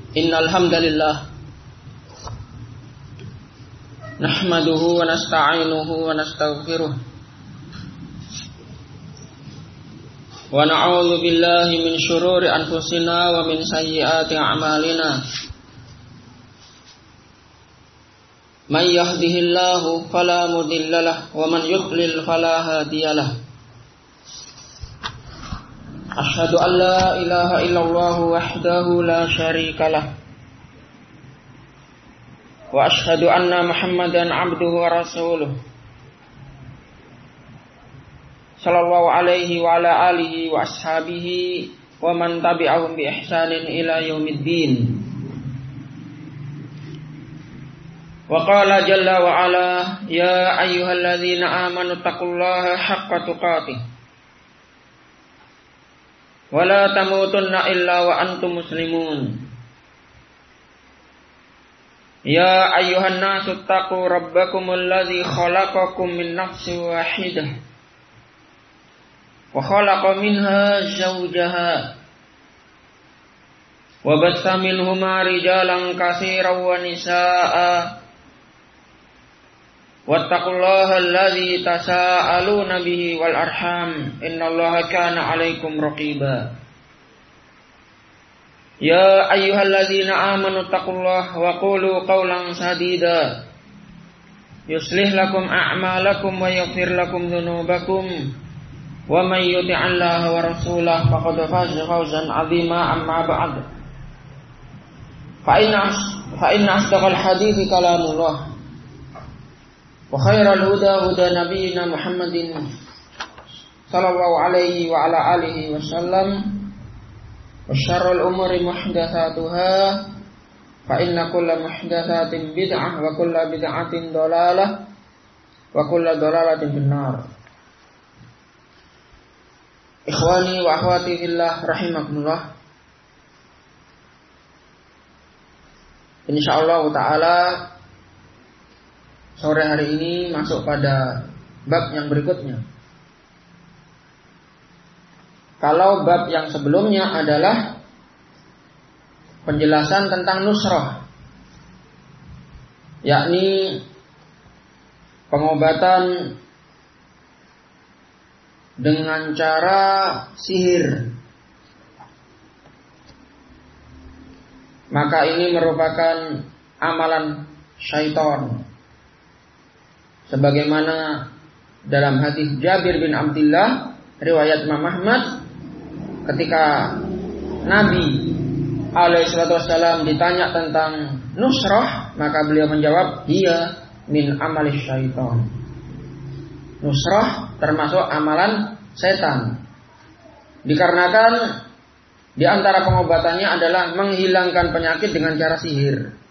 Innal hamdalillah nahmaduhu wa nasta'inuhu wa nastaghfiruh wa na'udzu billahi min syururi anfusina wa min sayyiati a'malina. May yahdihillahu fala mudhillalah wa man yudlil fala hadiyalah. Asyhadu an la ilaha illallah wahdahu la syarikalah wa asyhadu anna Muhammadan abduhu wa rasuluh sallallahu alaihi wa ala alihi wa ashabihi wa man tabi'ahum bi ihsanin ila yaumiddin. Wa qala jalla wa ala ya ayyuhalladzina amanu taqullaha haqqa tuqatih wa la tamutunna illa wa antum muslimun. Ya ayyuhan nasu taqu rabbakumul ladzi khalaqakum min nafsin wahidah wa khalaqa minha zawjaha wa bassa minhuma rijalan katsiran wa nisaa'a wattaqullaha alladzi tasaaluna bihi wal arham innallaha kana 'alaikum raqiba. Ya ayyuhalladzina amanu taqullaha wa qulu qawlan sadida yuslih lakum a'malakum wa yaghfir lakum dzunubakum wa may yuti'allaha wa rasulahu faqad faza fawzan 'azima. Amma ba'd. Fa inna asdaqal hadithi kalamullah wa khairal huda huda nabiyyina Muhammadin sallallahu alaihi wa ala alihi wasallam wa syarrul umuri muhdatsatuha fa inna kulla muhdatsatin bid'ah wa kulla bid'atin dhalalah wa kulla dhalalatin finnar. Ikhwani wa akhwati fillah rahimakumullah. Insyaallah taala sore hari ini masuk pada bab yang berikutnya. Kalau bab yang sebelumnya adalah penjelasan tentang nusrah, yakni pengobatan dengan cara sihir. Maka ini merupakan amalan syaitan. Sebagaimana dalam hadis Jabir bin Abdullah riwayat Imam Ahmad, ketika Nabi alaihissalam ditanya tentang nusrah, maka beliau menjawab, hiya min amalis syaitan. Nusrah termasuk amalan setan. Dikarenakan di antara pengobatannya adalah menghilangkan penyakit dengan cara sihir.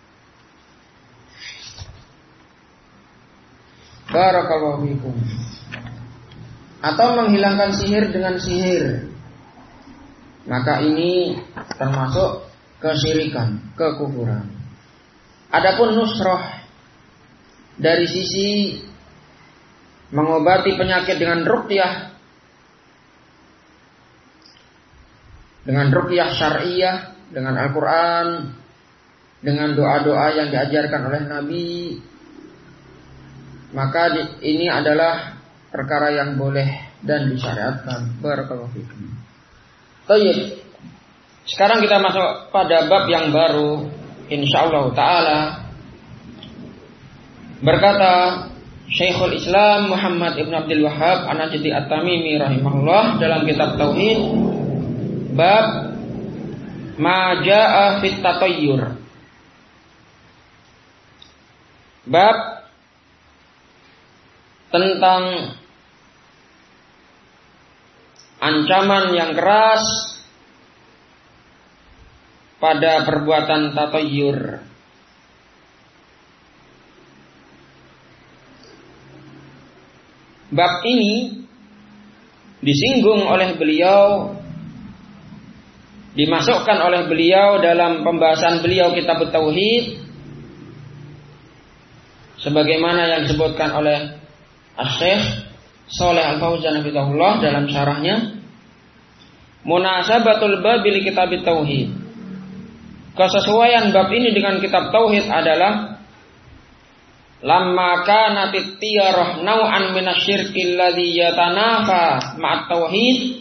Barakallahu fikum. Atau menghilangkan sihir dengan sihir. Maka ini termasuk kesyirikan, kekufuran. Adapun nusrah dari sisi mengobati penyakit dengan ruqyah, dengan ruqyah syar'iyah, dengan Al-Quran, dengan doa-doa yang diajarkan oleh Nabi, maka ini adalah perkara yang boleh dan disyariatkan. Barakallahu fikum. Baik. Sekarang kita masuk pada bab yang baru, insyaallah taala. Berkata Syekhul Islam Muhammad Ibn Abdul Wahhab An-Najdi At-Tamimi rahimahullah dalam kitab Tauhid, bab ma jaa fit tatayyur. Bab tentang ancaman yang keras pada perbuatan tatayyur. Bab ini disinggung oleh beliau, dimasukkan oleh beliau dalam pembahasan beliau kitab Tauhid, sebagaimana yang disebutkan oleh Asy-Syaikh Shalih Al-Fauzan hafizahullah dalam syarahnya Munasabatul Bab li Kitab Tauhid. kesesuaian bab ini dengan kitab tauhid adalah lamma kanat tiyarah nau'an minasyirki alladhi yatanafa ma'at tauhid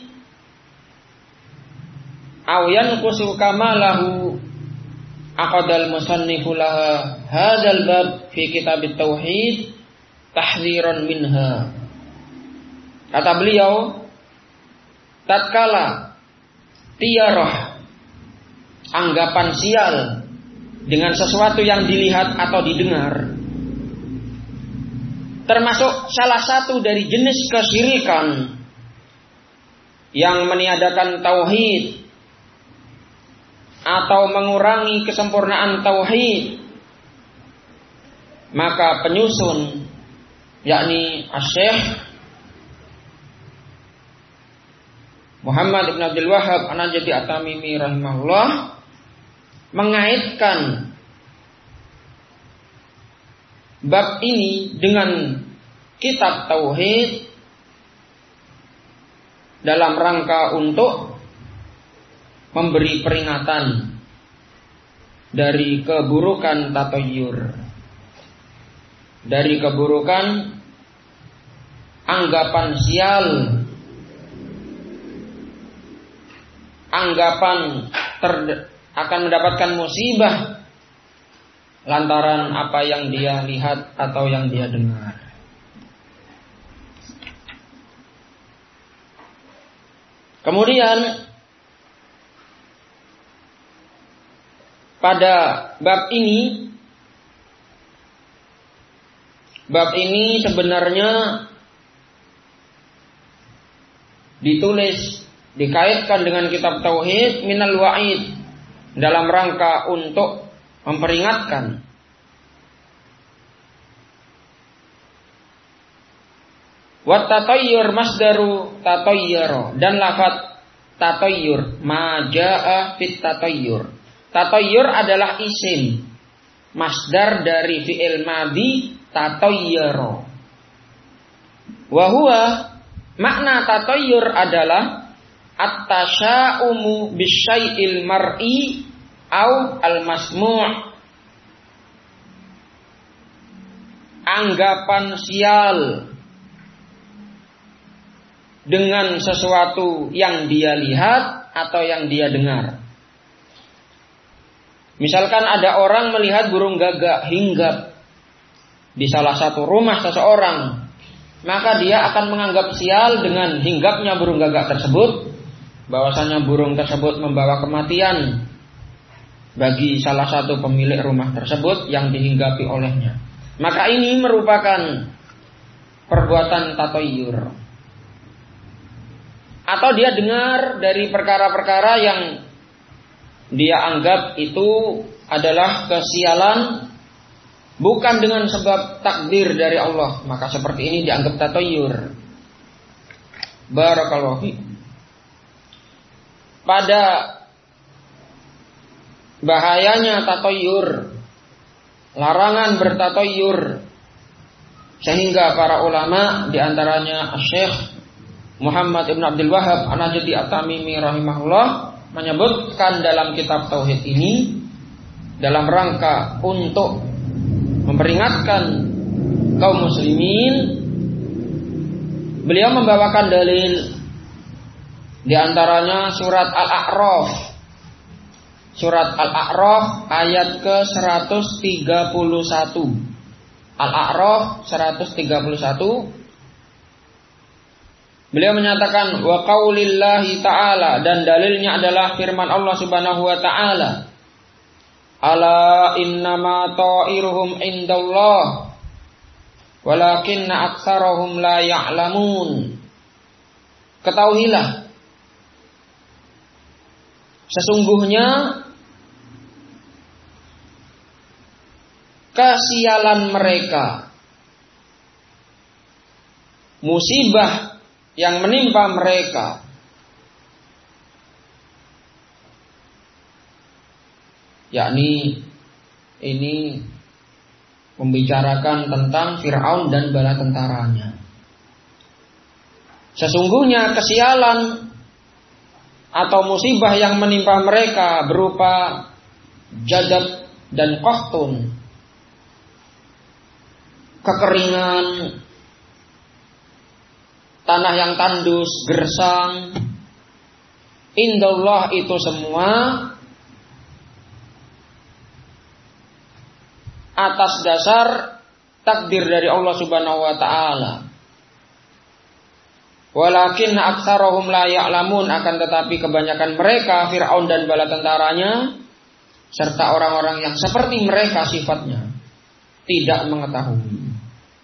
aw yanqusu kamalahu aqadal musannifu laha hadzal bab fi kitab tauhid tahdziran minha. Kata beliau, tatkala tiyarah, anggapan sial dengan sesuatu yang dilihat atau didengar, termasuk salah satu dari jenis kesyirikan yang meniadakan tauhid atau mengurangi kesempurnaan tauhid, maka penyusun yakni Asy-Syaikh Muhammad ibn Abdul Wahhab An-Najdi At-Tamimi rahimahullah mengaitkan bab ini dengan kitab tauhid dalam rangka untuk memberi peringatan dari keburukan tatayyur, dari keburukan anggapan sial, anggapan akan mendapatkan musibah lantaran apa yang dia lihat atau yang dia dengar. Kemudian pada bab ini sebenarnya ditulis, dikaitkan dengan kitab tauhid minal wa'id, dalam rangka untuk memperingatkan. Wat tatayyur masdaru tatayyara, dan lafaz tatayyur majaa fit tatayyur. Tatayyur adalah isim masdar dari fi'il madhi tatayyara. Wa huwa, makna tatayyur adalah at-tasya'umu bisyai'il mar'i au al-masmu'. Anggapan sial dengan sesuatu yang dia lihat atau yang dia dengar. Misalkan ada orang melihat burung gagak hinggap di salah satu rumah seseorang, maka dia akan menganggap sial dengan hinggapnya burung gagak tersebut, bahwasanya burung tersebut membawa kematian bagi salah satu pemilik rumah tersebut yang dihinggapi olehnya. Maka ini merupakan perbuatan tatayyur. Atau dia dengar dari perkara-perkara yang dia anggap itu adalah kesialan, bukan dengan sebab takdir dari Allah, maka seperti ini dianggap tatayyur. Barakallahu fi. Pada bahayanya tatayyur, larangan bertatayyur, sehingga para ulama diantaranya Syekh Muhammad ibn Abdul Wahhab An-Najdi At-Tamimi rahimahullah menyebutkan dalam kitab tauhid ini dalam rangka untuk memperingatkan kaum muslimin. Beliau membawakan dalil, di antaranya surat Al-A'raf. Surat Al-A'raf ayat ke-131. Al-A'raf 131. Beliau menyatakan wa qaulillahi ta'ala, dan dalilnya adalah firman Allah Subhanahu wa ta'ala. Ala innama ta'iruhum indallah walakinna aktsarahum la ya'lamun. Ketahuilah, sesungguhnya kesialan mereka, musibah yang menimpa mereka, yakni ini membicarakan tentang Fir'aun dan bala tentaranya. Sesungguhnya kesialan atau musibah yang menimpa mereka berupa jadab dan qahtun, kekeringan, tanah yang tandus, gersang. Indallah itu semua atas dasar takdir dari Allah Subhanahu wa taala. Walakin aktsarahum la ya'lamun, akan tetapi kebanyakan mereka, Fir'aun dan bala tentaranya serta orang-orang yang seperti mereka sifatnya, tidak mengetahui.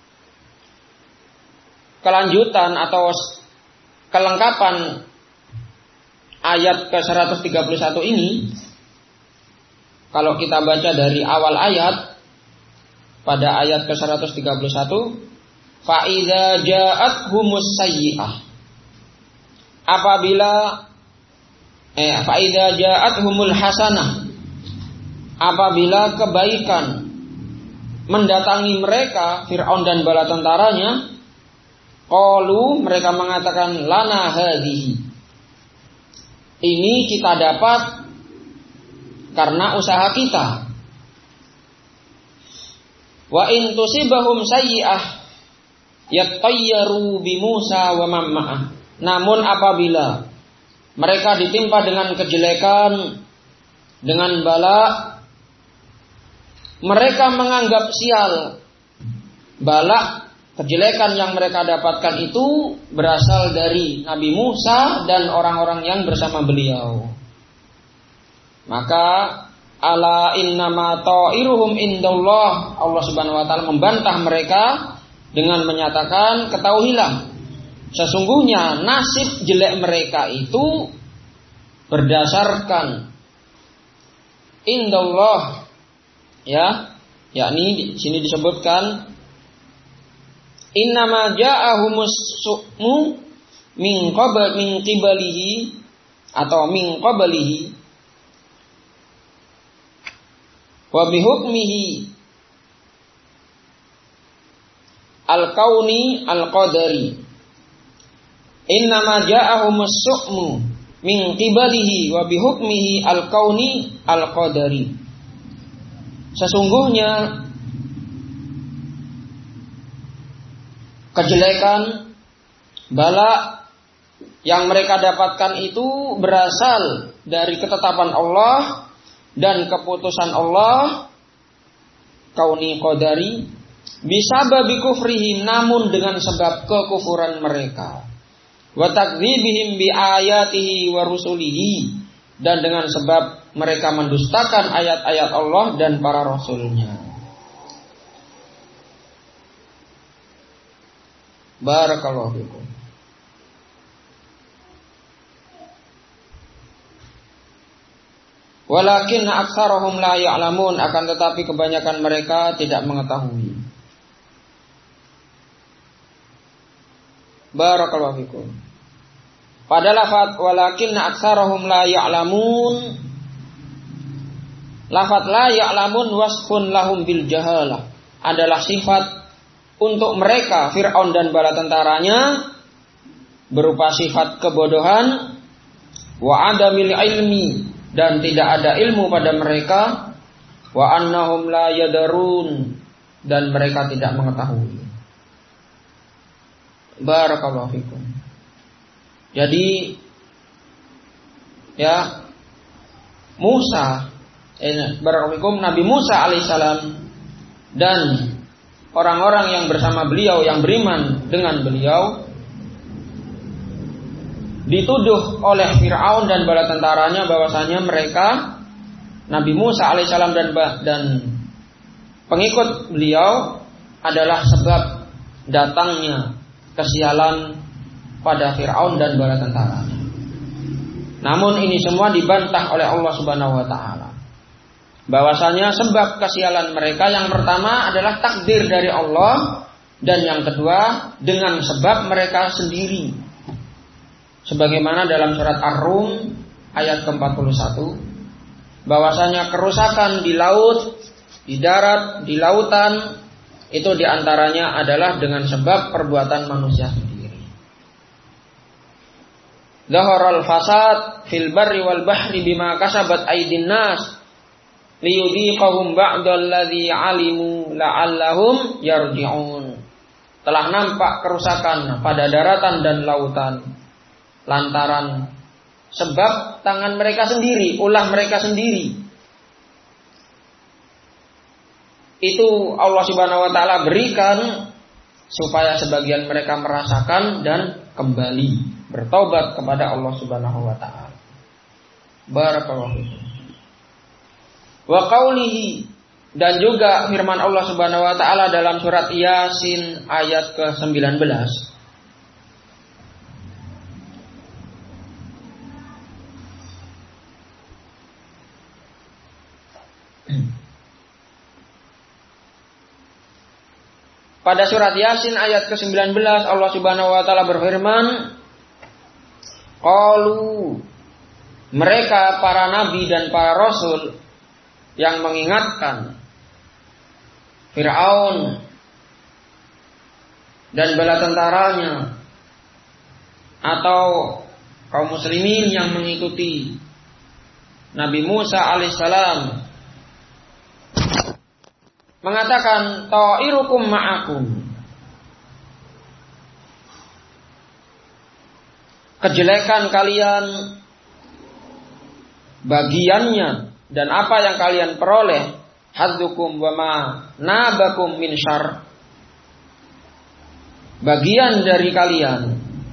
Kelanjutan atau kelengkapan ayat ke-131 ini, kalau kita baca dari awal ayat, pada ayat ke-131, fa'idza ja'athumus sayyi'ah, fa'idza ja'athumul hasanah, apabila kebaikan mendatangi mereka, Fir'aun dan bala tentaranya, qalu, mereka mengatakan, lana hadhihi, ini kita dapat karena usaha kita. Wa in tusibahum sayyi'ah yattayyaru bi Musa wa man ma'ah. Namun apabila mereka ditimpa dengan kejelekan, dengan bala, mereka menganggap sial. Bala, kejelekan yang mereka dapatkan itu berasal dari Nabi Musa dan orang-orang yang bersama beliau. Maka ala innama ta'iruhum indallah, Allah Subhanahu wa taala membantah mereka dengan menyatakan, ketahuilah sesungguhnya nasib jelek mereka itu berdasarkan indallah, ya, yakni di sini disebutkan innama ja'ahumus su'mu min qibalihi atau min qablihi wa bihukmihi al-kauni al-qadari. Innama ja'ahumus su'mu min qibalihi wa bihukmihi al-kauni al-qadari. Sesungguhnya kejelekan, bala yang mereka dapatkan itu berasal dari ketetapan Allah dan keputusan Allah, kauni qadari, bisababi kufrihim, namun dengan sebab kekufuran mereka, wa takdzibihim bi ayatihi wa rusulihi, dan dengan sebab mereka mendustakan ayat-ayat Allah dan para rasulnya. Barakallahu fikum. Walakin aktsarahum la ya'lamun, akan tetapi kebanyakan mereka tidak mengetahui. Barakallahu fikum. Pada lafaz walakin aktsarahum la ya'lamun, lafaz la ya'lamun wasfun lahum bil jahalah, adalah sifat untuk mereka, Fir'aun dan bala tentaranya, berupa sifat kebodohan, wa adamil ilmi, dan tidak ada ilmu pada mereka, wa annahum la yadarun, dan mereka tidak mengetahui. Barakallahu fikum. Jadi ya, Nabi Musa alaihissalam dan orang-orang yang bersama beliau, yang beriman dengan beliau, dituduh oleh Fir'aun dan bala tentaranya bahwasanya mereka, Nabi Musa alaihissalam dan pengikut beliau, adalah sebab datangnya kesialan pada Fir'aun dan bala tentaranya. Namun ini semua dibantah oleh Allah Subhanahu wa taala, bahwasanya sebab kesialan mereka yang pertama adalah takdir dari Allah, dan yang kedua dengan sebab mereka sendiri. Sebagaimana dalam surat Ar-Rum ayat ke-41, bahwasanya kerusakan di laut, di darat, di lautan, itu diantaranya adalah dengan sebab perbuatan manusia sendiri. Zaharal fasad fil barri wal bahri bima kasabat aydin nas liyudhiqahum ba'dalladzi 'alimu la'allahum yarji'un. Telah nampak kerusakan pada daratan dan lautan lantaran sebab tangan mereka sendiri, ulah mereka sendiri. Itu Allah Subhanahu wa taala berikan supaya sebagian mereka merasakan dan kembali bertaubat kepada Allah Subhanahu wa taala. Barakallahu fikum. Wa qaulihi, dan juga firman Allah Subhanahu wa taala dalam surat Yasin ayat ke-19. Pada surat Yasin ayat ke-19 Allah Subhanahu wa taala berfirman, qalu, mereka para nabi dan para rasul yang mengingatkan Fir'aun dan bala tentaranya atau kaum muslimin yang mengikuti Nabi Musa alaihissalam mengatakan ta'irukum ma'akum, kejelekan kalian bagiannya dan apa yang kalian peroleh, hadzukum wa ma nabakum min syarr, bagian dari kalian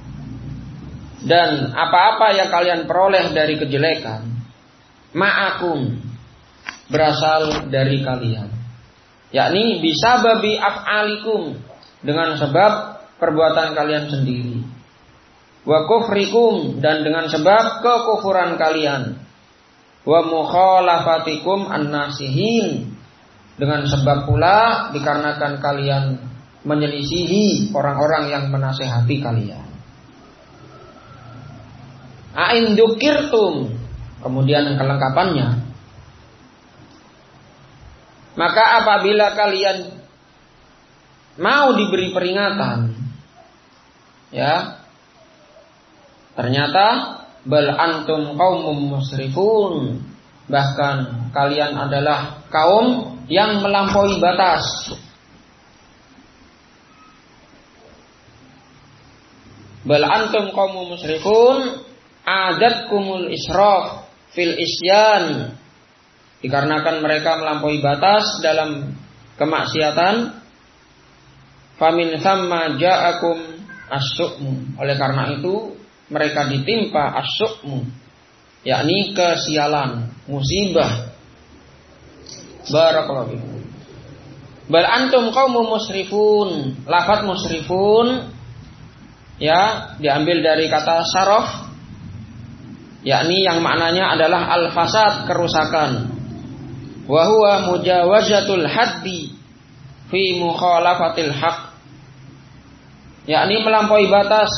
dan apa-apa yang kalian peroleh dari kejelekan, ma'akum, berasal dari kalian, yakni bisababi af'alikum, dengan sebab perbuatan kalian sendiri, wa kufrikum, dan dengan sebab kekufuran kalian, wa mukhalafatikum an-nasihin, dengan sebab pula dikarenakan kalian menyelisihi orang-orang yang menasehati kalian. A'in dzukirtum, kemudian kelengkapannya, maka apabila kalian mau diberi peringatan, ya, ternyata bal antum qaumum musrifun, bahkan kalian adalah kaum yang melampaui batas. Bal antum qaumum musrifun adatkumul israf fil isyan, dikarenakan mereka melampaui batas dalam kemaksiatan. Famin thamma ja'akum as-su'mu, oleh karena itu mereka ditimpa as-su'mu, yakni kesialan, musibah. Barakallahu fikum. Bal antum qaumun musrifun, lafaz musrifun ya diambil dari kata saraf, yakni yang maknanya adalah al-fasad, kerusakan. Wa huwa mujawazatul haddi fi mukhalafatil haq, yakni melampaui batas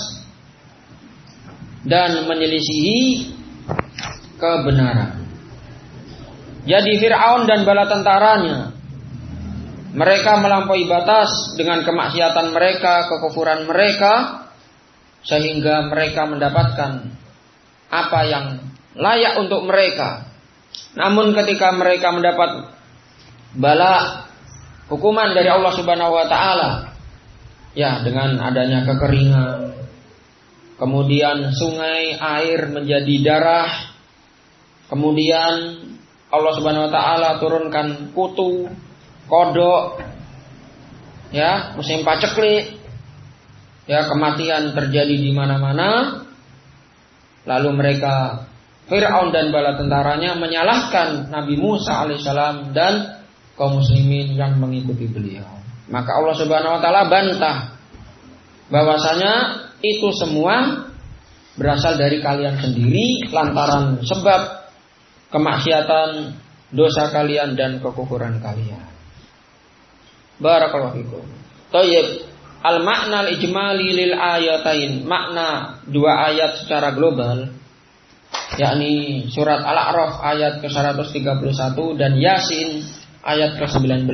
dan menyelisihi kebenaran. Jadi Fir'aun dan bala tentaranya, mereka melampaui batas dengan kemaksiatan mereka, kekufuran mereka, sehingga mereka mendapatkan apa yang layak untuk mereka. Namun ketika mereka mendapat bala, hukuman dari Allah Subhanahu wa taala, ya, dengan adanya kekeringan, kemudian sungai air menjadi darah, kemudian Allah Subhanahu wa taala turunkan kutu, kodok, ya, musim paceklik, ya, kematian terjadi di mana-mana. Lalu mereka, Fir'aun dan bala tentaranya, menyalahkan Nabi Musa alaihissalam dan kaum muslimin yang mengikuti beliau. Maka Allah Subhanahu wa taala bantah bahwasanya itu semua berasal dari kalian sendiri lantaran sebab kemaksiatan, dosa kalian dan kekufuran kalian. Barakallahu fikum. Thayyib. Al-makna al-ijmali lil ayatain, makna dua ayat secara global, yakni surat Al-A'raf ayat ke-131 dan Yasin ayat ke-19.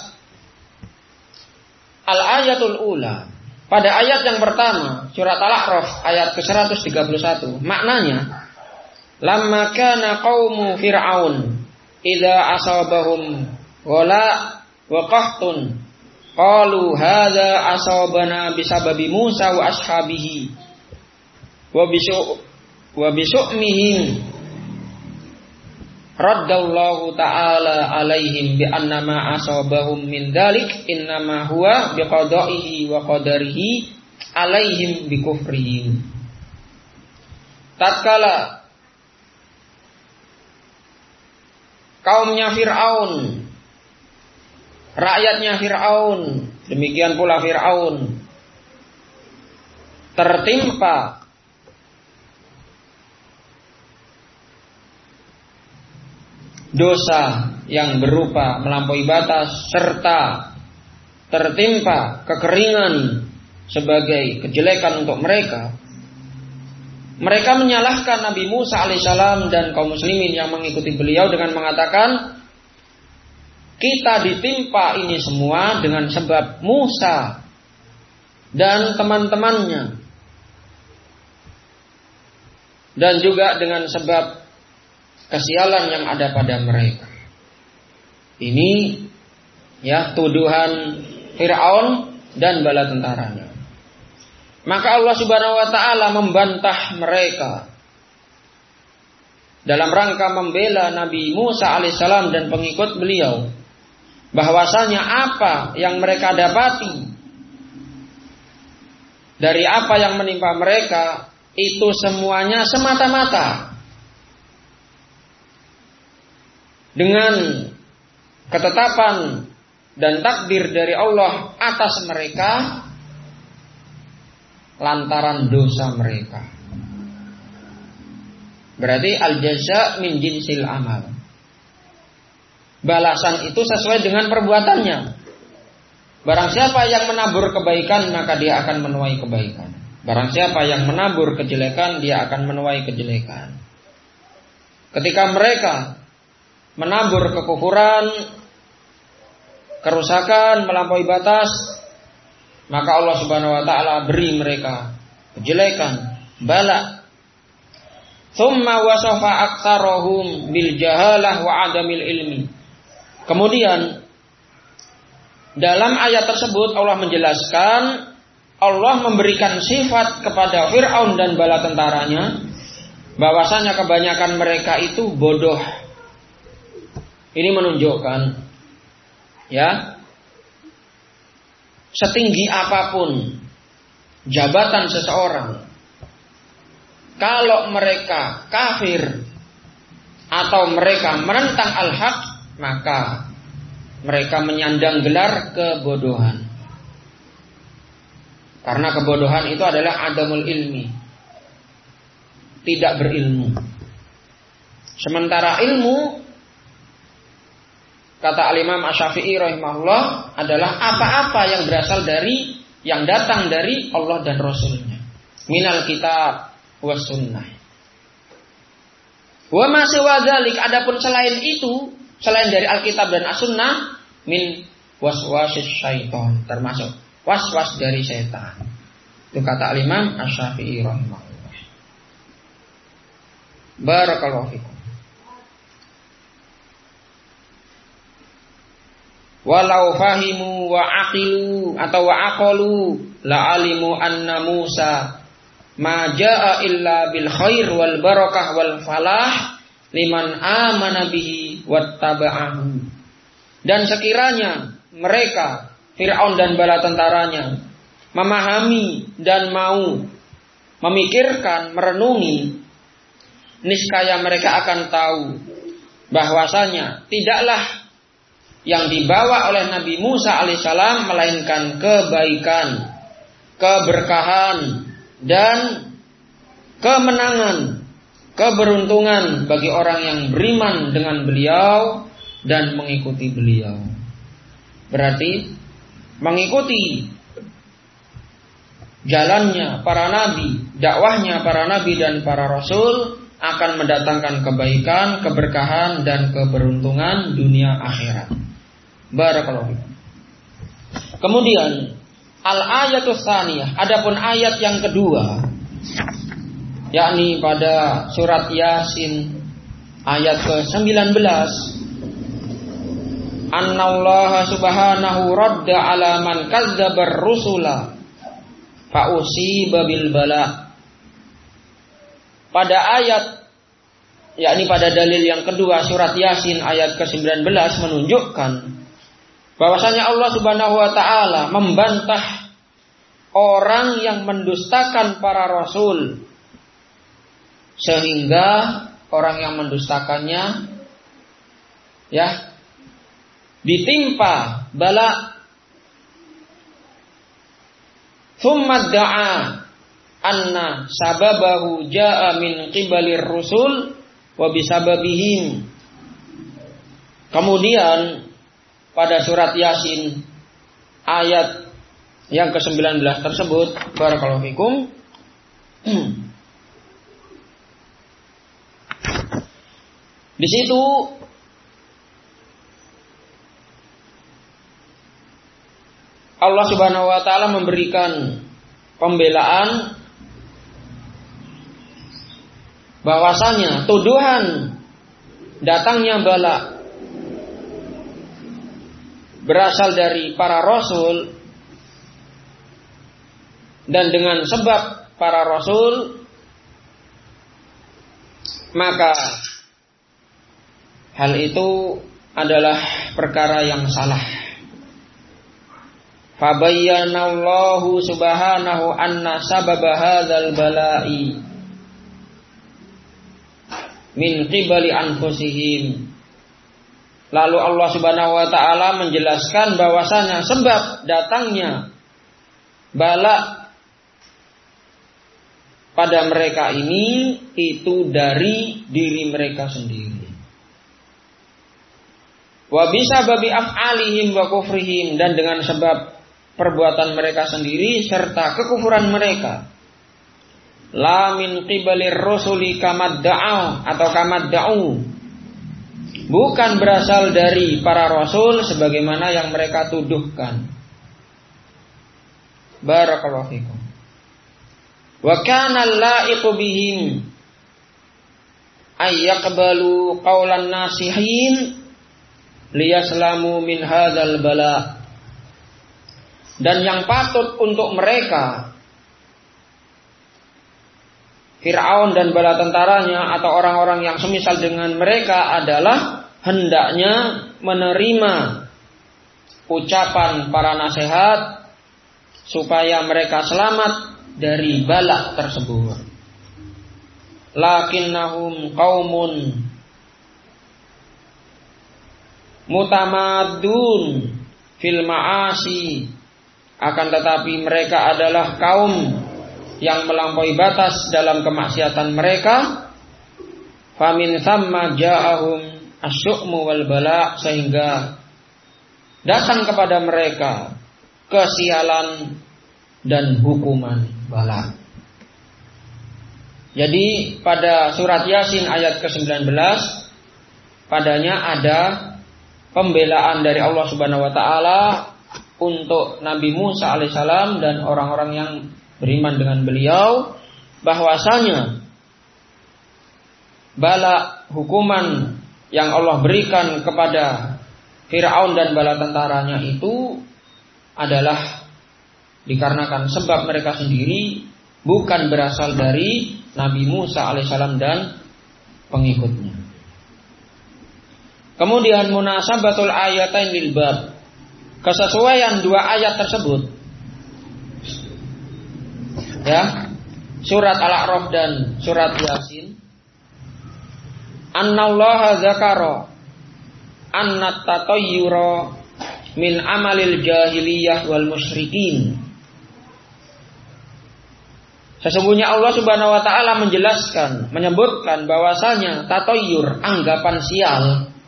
Al-ayatul ula, pada ayat yang pertama surat Al-A'raf ayat ke-131, maknanya lamma kana qaumu fir'aun, idza asabahum wala wa qahtun qalu hadza asabana bisababi Musa wa ashabihi wa bisu'mihim raddallahu ta'ala alaihim bi annama asabahum min dzalik innama huwa biqada'ihi wa qadarihi alaihim bi kufrihim. Tatkala kaumnya Fir'aun, rakyatnya Fir'aun, demikian pula Fir'aun tertimpa dosa yang berupa melampaui batas serta tertimpa kekeringan sebagai kejelekan untuk mereka, mereka menyalahkan Nabi Musa alaihissalam dan kaum muslimin yang mengikuti beliau dengan mengatakan, kita ditimpa ini semua dengan sebab Musa dan teman-temannya, dan juga dengan sebab kesialan yang ada pada mereka. Ini ya tuduhan Fir'aun dan bala tentaranya. Maka Allah Subhanahu wa taala membantah mereka dalam rangka membela Nabi Musa alaihissalam dan pengikut beliau, bahwasanya apa yang mereka dapati dari apa yang menimpa mereka itu semuanya semata-mata dengan ketetapan dan takdir dari Allah atas mereka lantaran dosa mereka. Berarti al-jaza min jinsil amal. Balasan itu sesuai dengan perbuatannya. Barang siapa yang menabur kebaikan, maka dia akan menuai kebaikan. Barang siapa yang menabur kejelekan, dia akan menuai kejelekan. Ketika mereka menabur kekufuran, kerusakan, melampaui batas, maka Allah Subhanahu wa taala beri mereka kejelekan, bala. Tsumma wasafa aktsarahum bil jahalah wa adamil ilmi. Kemudian dalam ayat tersebut Allah menjelaskan, Allah memberikan sifat kepada Fir'aun dan bala tentaranya bahwasanya kebanyakan mereka itu bodoh. Ini menunjukkan ya, setinggi apapun jabatan seseorang, kalau mereka kafir atau mereka menentang al-haq, maka mereka menyandang gelar kebodohan. Karena kebodohan itu adalah adamul ilmi, tidak berilmu. Sementara ilmu, kata Al-Imam Asy-Syafi'i rahimahullah, adalah apa-apa yang berasal dari, yang datang dari Allah dan Rasulnya, minal kitab was sunnah. Wa ma siwa dzalik, adapun selain itu, selain dari Alkitab dan As-Sunnah, min waswasis syaitan, termasuk waswas dari setan. Itu kata Al-Imam Asy-Syafi'i rahimahullah. Barakallahu fikum. Walau fahimu wa aqilu atau wa aqalu la alimu anna Musa ma jaa illa bil khair wal barakah wal falah liman amana bihi wattaba'ahu. Dan sekiranya mereka Fir'aun dan bala tentaranya memahami dan mau memikirkan, merenungi, niscaya mereka akan tahu bahwasanya tidaklah yang dibawa oleh Nabi Musa alaihissalam melainkan kebaikan, keberkahan, dan kemenangan, keberuntungan bagi orang yang beriman dengan beliau dan mengikuti beliau. Berarti mengikuti jalannya para nabi, dakwahnya para nabi dan para rasul akan mendatangkan kebaikan, keberkahan, dan keberuntungan dunia akhirat. Barakallahu fikum. Kemudian al-ayatus tsaniyah, adapun ayat yang kedua, yakni pada surat Yasin ayat ke-19, annallaha subhanahu radda ala man kadzdzabar rusula fa usiba bil bala. Pada ayat, yakni pada dalil yang kedua surat Yasin ayat ke-19 menunjukkan bahwasanya Allah Subhanahu wa taala membantah orang yang mendustakan para rasul, sehingga orang yang mendustakannya ditimpa bala. Tsumma da'a anna sababahu jaa min qibalir rusul wa bisababihim. Kemudian pada surat Yasin ayat yang ke-19 tersebut, barakallahu fikum, di situ Allah Subhanahu wa taala memberikan pembelaan bahwasanya tuduhan datangnya bala berasal dari para rasul, dan dengan sebab para rasul maka hal itu adalah perkara yang salah. Fabayyanallahu subhanahu anna sababa hadzal bala'i min qibali anfusihim. Lalu Allah Subhanahu wa taala menjelaskan bahwasanya sebab datangnya bala pada mereka ini itu dari diri mereka sendiri. Wa bisababi af'alihim wa kufrihim, dan dengan sebab perbuatan mereka sendiri serta kekufuran mereka. La min qibalir rusuli kamadda'u atau kamadda'u, bukan berasal dari para rasul sebagaimana yang mereka tuduhkan. Barakallahu fikum. Wa kana la'iqu bihim ay yaqbalu qaulan nasihin liyaslamu min hadzal bala. Dan yang patut untuk mereka, Fir'aun dan bala tentaranya atau orang-orang yang semisal dengan mereka, adalah hendaknya menerima ucapan para nasihat supaya mereka selamat dari bala tersebut. Lakinnahum qaumun mutamaddun fil ma'asi, akan tetapi mereka adalah kaum yang melampaui batas dalam kemaksiatan mereka. Famin thamma ja'ahum asyu'mu wal bala, sehingga datang kepada mereka kesialan dan hukuman bala. Jadi pada surat Yasin ayat ke-19 padanya ada pembelaan dari Allah Subhanahu wa taala untuk Nabi Musa alaihissalam dan orang-orang yang beriman dengan beliau, bahwasanya bala hukuman yang Allah berikan kepada Fir'aun dan bala tentaranya itu adalah dikarenakan sebab mereka sendiri, bukan berasal dari Nabi Musa alaihissalam dan pengikutnya. Kemudian munasabatul ayatain lil bab, kesesuaian dua ayat tersebut, surat Al-A'raf dan surat Yasin. Annallaha zakara annat tatayyura min amalil jahiliyah wal musyrikin. Sesungguhnya Allah Subhanahu wa taala menjelaskan, menyebutkan bahwasanya tatayyur, anggapan sial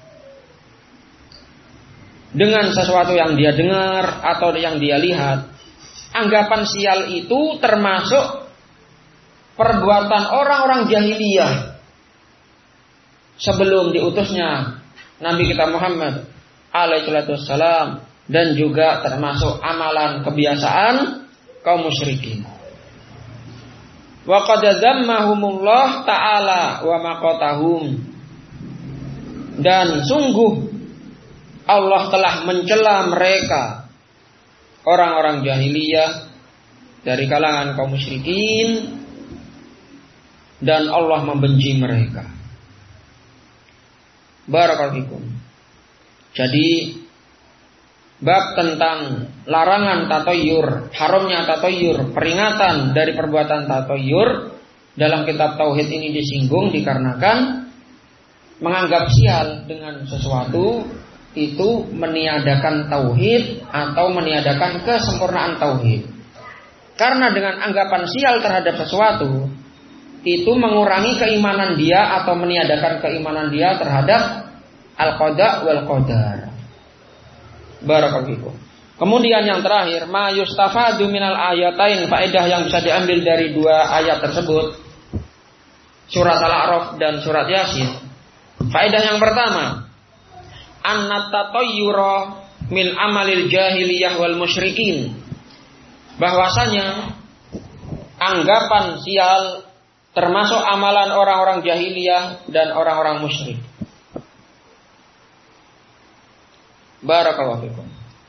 dengan sesuatu yang dia dengar atau yang dia lihat. Anggapan sial itu termasuk perbuatan orang-orang jahiliyah sebelum diutusnya Nabi kita Muhammad alaihissalam, dan juga termasuk amalan kebiasaan kaum musyrikin. Wa qad zammahumullah ta'ala wa maqatahum, dan sungguh Allah telah mencela mereka, orang-orang jahiliyah dari kalangan kaum musyrikin, dan Allah membenci mereka. Barakallahu fikum. Jadi bab tentang larangan tatoyur, haramnya tatoyur, peringatan dari perbuatan tatoyur dalam kitab tauhid ini disinggung dikarenakan menganggap sial dengan sesuatu itu meniadakan tauhid atau meniadakan kesempurnaan tauhid. Karena dengan anggapan sial terhadap sesuatu itu mengurangi keimanan dia atau meniadakan keimanan dia terhadap al-qada wal qadar. Barakallahu fikum. Kemudian yang terakhir, ma yustafadu minal ayatain, faedah yang bisa diambil dari dua ayat tersebut, surat Al-A'raf dan surat Yasin. Faedah yang pertama, annat tatayyura min amalil jahiliyah wal musyrikin. Bahwasanya anggapan sial termasuk amalan orang-orang jahiliyah dan orang-orang musyrik. Barakallahu fikum.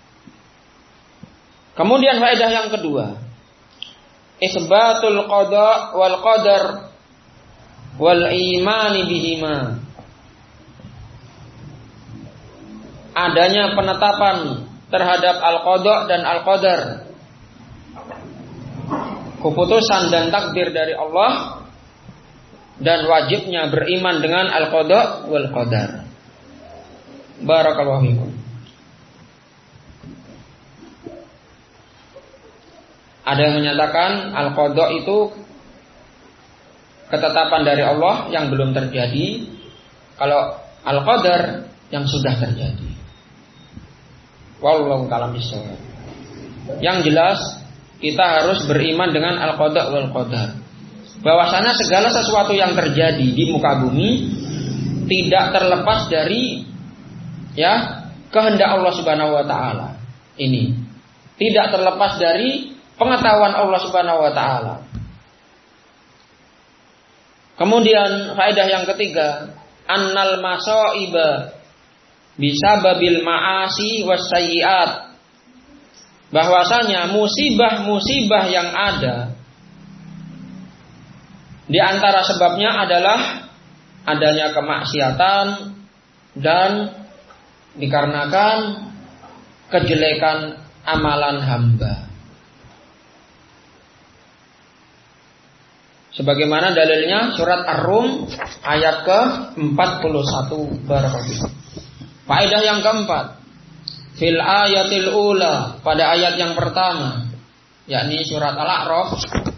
Kemudian faedah yang kedua, isbatul qada wal qadar wal imani bihima. Adanya penetapan terhadap al-qada dan al-qadar, keputusan dan takdir dari Allah, dan wajibnya beriman dengan al-qada wal qadar. Barakallahu fikum. Ada yang menyatakan al-qada itu ketetapan dari Allah yang belum terjadi, kalau al-qadar yang sudah terjadi. Wallahu ta'ala bishawab. Yang jelas kita harus beriman dengan al-qada wal qadar. Bahwasanya segala sesuatu yang terjadi di muka bumi tidak terlepas dari kehendak Allah Subhanahu wa taala. Ini tidak terlepas dari pengetahuan Allah Subhanahu wa taala. Kemudian faedah yang ketiga, annal masaiba bisababil ma'asi wasayyi'at. Bahwasanya musibah-musibah yang ada di antara sebabnya adalah adanya kemaksiatan dan dikarenakan kejelekan amalan hamba. Sebagaimana dalilnya surat Ar-Rum ayat ke-41. Barakallahu. Faedah yang keempat, fil ayatil ula, pada ayat yang pertama, yakni surat Al-A'raf,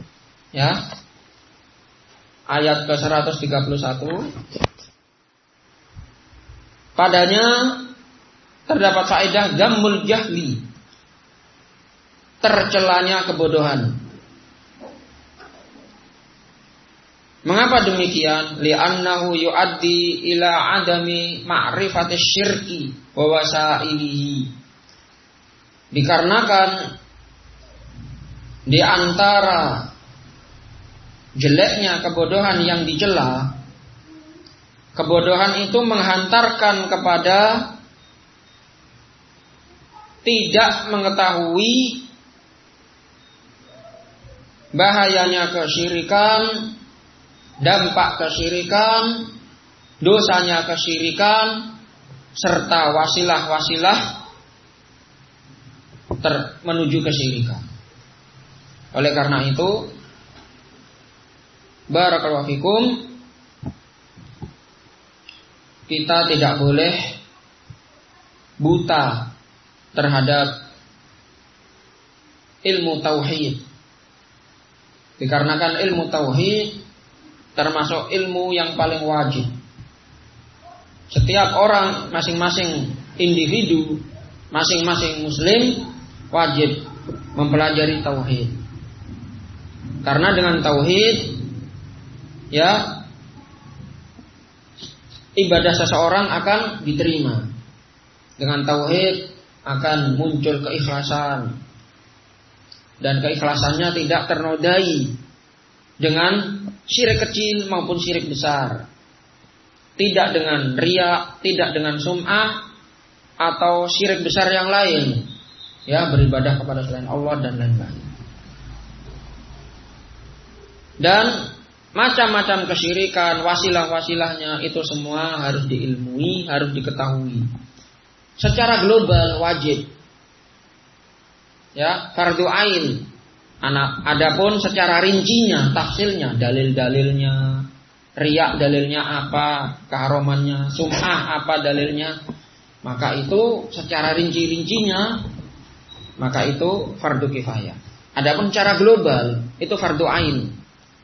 ayat ke-131. Padanya terdapat faedah zammul jahli, tercelanya kebodohan. Mengapa demikian? Li'annahu yu'addi ila adami ma'rifati syirki wa wasailihi. Dikarenakan di antara jeleknya kebodohan yang dicela, kebodohan itu menghantarkan kepada tidak mengetahui bahayanya kesyirikan, dampak kesyirikan, dosanya kesyirikan, serta wasilah-wasilah menuju kesyirikan. Oleh karena itu, barakallahu fikum, kita tidak boleh buta terhadap ilmu tauhid. Dikarenakan ilmu tauhid termasuk ilmu yang paling wajib. Setiap orang, masing-masing individu, masing-masing muslim wajib mempelajari tauhid. Karena dengan tauhid ibadah seseorang akan diterima. Dengan tauhid akan muncul keikhlasan, dan keikhlasannya tidak ternodai dengan syirik kecil maupun syirik besar, tidak dengan riya, tidak dengan sum'ah, atau syirik besar yang lain, ya, beribadah kepada selain Allah dan lain-lain. Dan macam-macam kesyirikan, wasilah-wasilahnya itu semua harus diilmui, harus diketahui. Secara global wajib, ya, fardu ain. Adapun secara rincinya, tafsilnya, dalil-dalilnya, riya dalilnya apa, keharumannya, sum'ah apa dalilnya, maka itu secara rinci-rincinya, maka itu fardu kifayah. Adapun secara global itu fardu ain.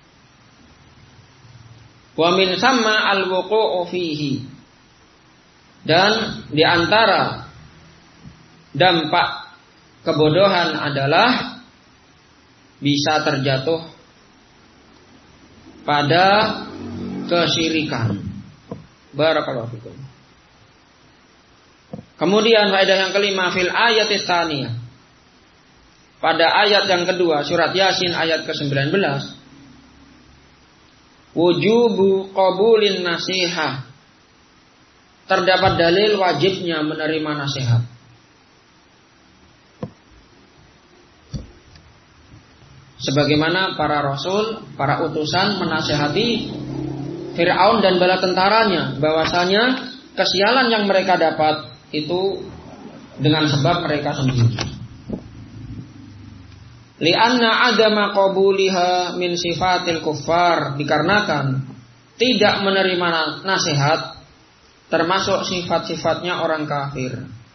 Wa min sama al-wuqu'u fihi. Dan di antara dampak kebodohan adalah bisa terjatuh pada kesyirikan. Barakallahu fikum. Kemudian faedah yang kelima fil ayat tsaniyah. Pada ayat yang kedua surat Yasin ayat ke-19, wujubu qabulin nasihah. Terdapat dalil wajibnya menerima nasihat. Sebagaimana para rasul, para utusan menasihati Fir'aun dan bala tentaranya, bahwasanya kesialan yang mereka dapat itu dengan sebab mereka sendiri. Li'anna adama qabuliha min sifatil kuffar, dikarenakan tidak menerima nasihat termasuk sifat-sifatnya orang kafir.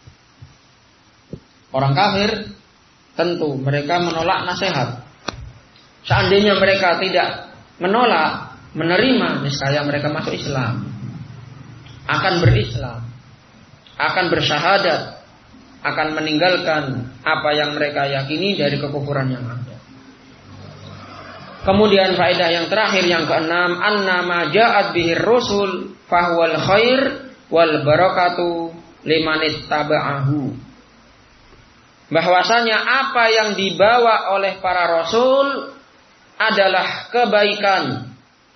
Orang kafir tentu mereka menolak nasihat. Seandainya mereka tidak menolak, menerima, niscaya mereka masuk Islam, akan berislam, akan bersyahadat, akan meninggalkan apa yang mereka yakini dari kekufuran yang ada. Kemudian faedah yang terakhir yang keenam, annama ja'at bihir rusul fahuwal khair wal barakatu limanittaba'ahu. Bahwasanya apa yang dibawa oleh para rasul adalah kebaikan,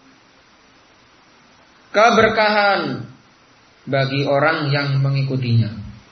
keberkahan bagi orang yang mengikutinya.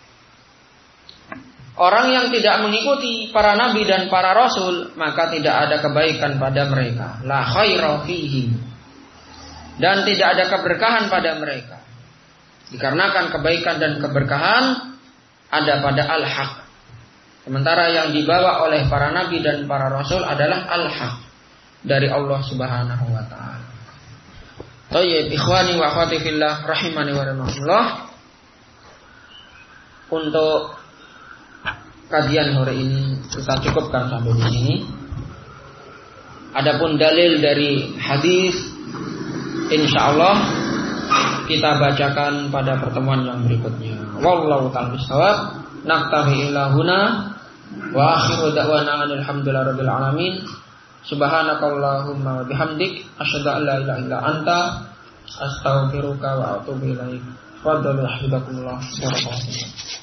Orang yang tidak mengikuti para nabi dan para rasul, maka tidak ada kebaikan pada mereka. La khaira fihim. Dan tidak ada keberkahan pada mereka. Dikarenakan kebaikan dan keberkahan ada pada al-haq. Sementara yang dibawa oleh para nabi dan para rasul adalah al-haq dari Allah Subhanahu wa taala. Thayyib, ikhwani wa akhwati fillah rahimani wa rahimakumullah. Untuk kajian hari ini kita cukupkan sampai di sini. Adapun dalil dari hadis insyaallah kita bacakan pada pertemuan yang berikutnya. Wallahu ta'ala bishawab. Naktafi ila huna wa akhiru da'wana alhamdulillahi rabbil alamin. Subhanakallahumma wa bihamdik asyhadu an la ilaha illa anta astaghfiruka wa atubu ilaik. Fadhlu hafizakumullah.